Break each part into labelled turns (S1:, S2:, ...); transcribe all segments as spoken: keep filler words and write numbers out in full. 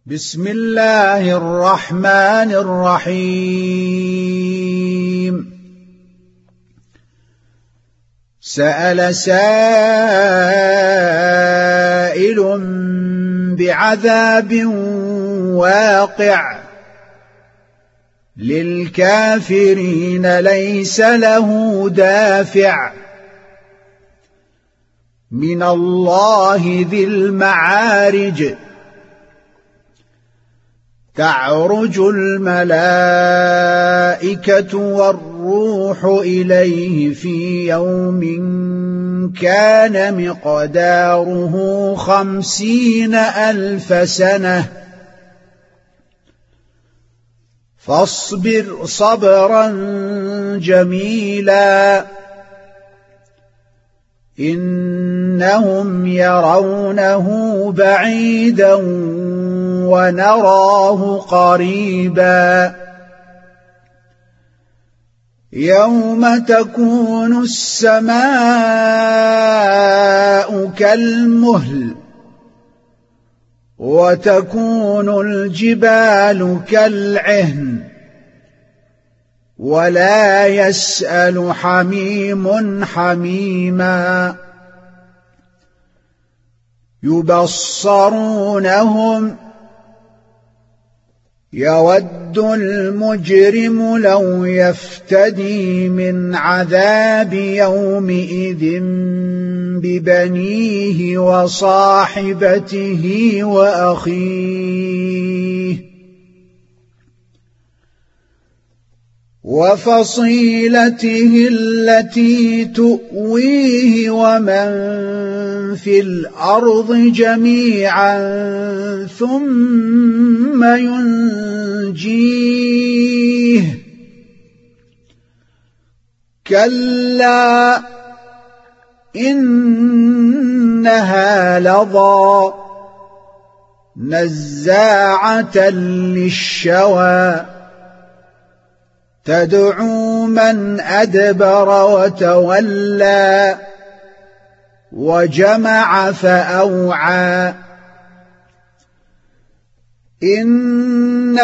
S1: بسم الله الرحمن الرحيم. سأل سائل بعذاب واقع للكافرين ليس له دافع من الله ذي المعارج. تعرج الملائكة والروح إليه في يوم كان مقداره خمسين ألف سنة فاصبر صبرا جميلا إنهم يرونه بعيدا ونراه قريبا يوم تكون السماء كالمهل وتكون الجبال كالعهن ولا يسأل حميم حميما يبصرونهم يود المجرم لو يفتدي من عذاب يومئذ ببنيه وصاحبته وأخيه وفصيلته التي تؤويه ومن في الأرض جميعا ثم ينجيه كلا إنها لظى نزاعة للشوى تدعو من أدبر وتولى وجمع فأوعى إن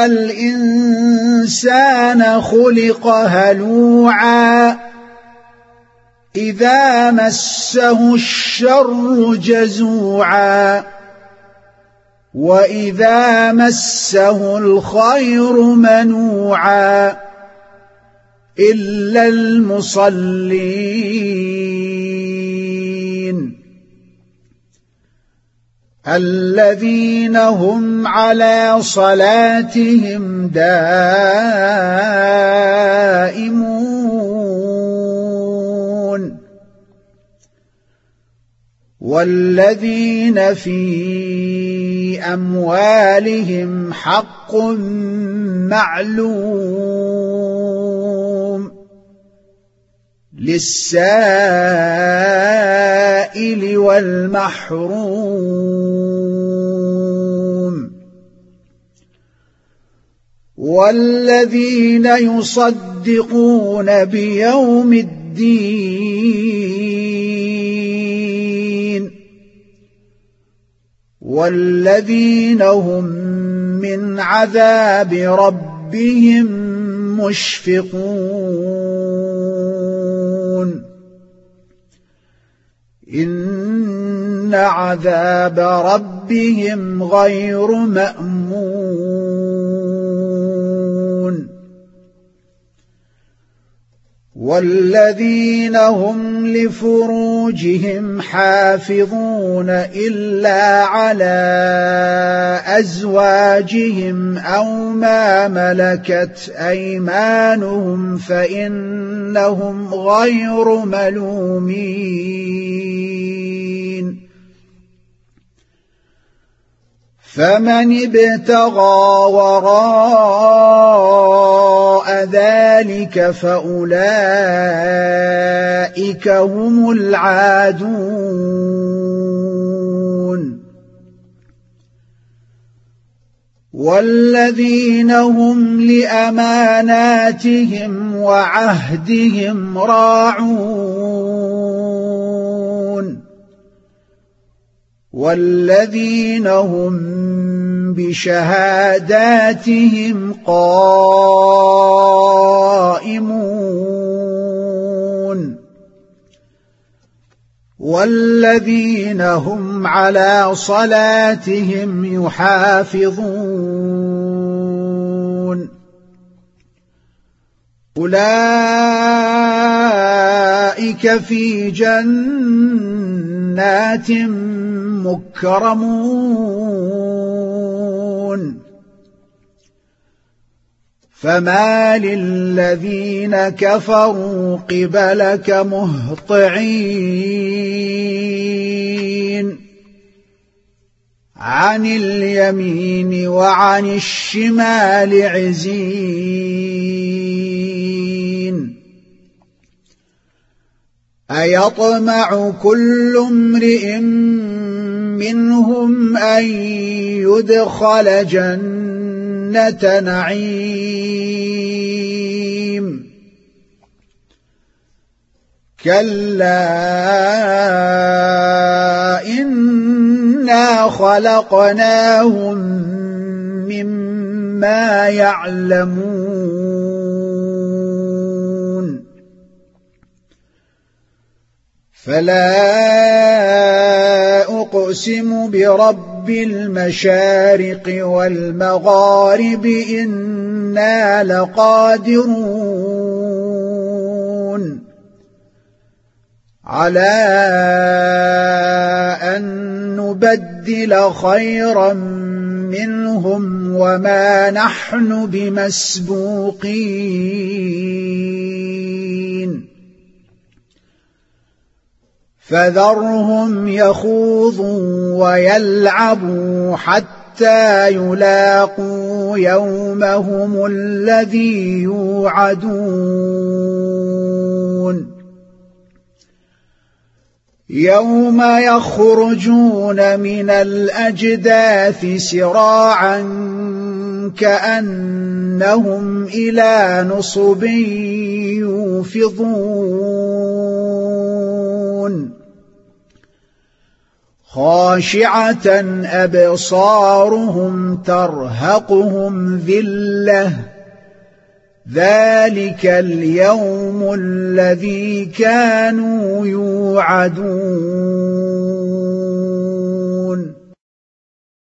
S1: الإنسان خلق هلوعا إذا مسه الشر جزوعا وإذا مسه الخير منوعا إلا المصلين الذين هم على صلاتهم دائمون والذين في أموالهم حق معلوم للسائل والمحروم والذين يصدقون بيوم الدين والذين هم من عذاب ربهم مشفقون إن عذاب ربهم غير مأمون والذين هم لفروجهم حافظون إلا على أزواجهم أو ما ملكت أيمانهم فإنهم غير ملومين فمن ابتغى وراء ذلك فأولئك هم العادون والذين هم لأماناتهم وعهدهم راعون والذين هم بشهاداتهم قائمون والذين هم على صلاتهم يحافظون أولئك في جنات مكرمون فما للذين كفروا قبلك مهطعين عن اليمين وعن الشمال عزين أيطمع كل امرئ منهم أن يدخل جنة نعيم كلا إنا خلقناهم مما يعلمون فلا أقسم برب المشارق والمغارب إنا لقادرون على أن نبدل خيرا منهم وما نحن بمسبوقين فذرهم يخوضوا ويلعبوا حتى يلاقوا يومهم الذي يوعدون يوم يخرجون من الأجداث سراعا كأنهم إلى نصب يوفضون خاشعة أبصارهم ترهقهم ذلة ذلك اليوم الذي كانوا يوعدون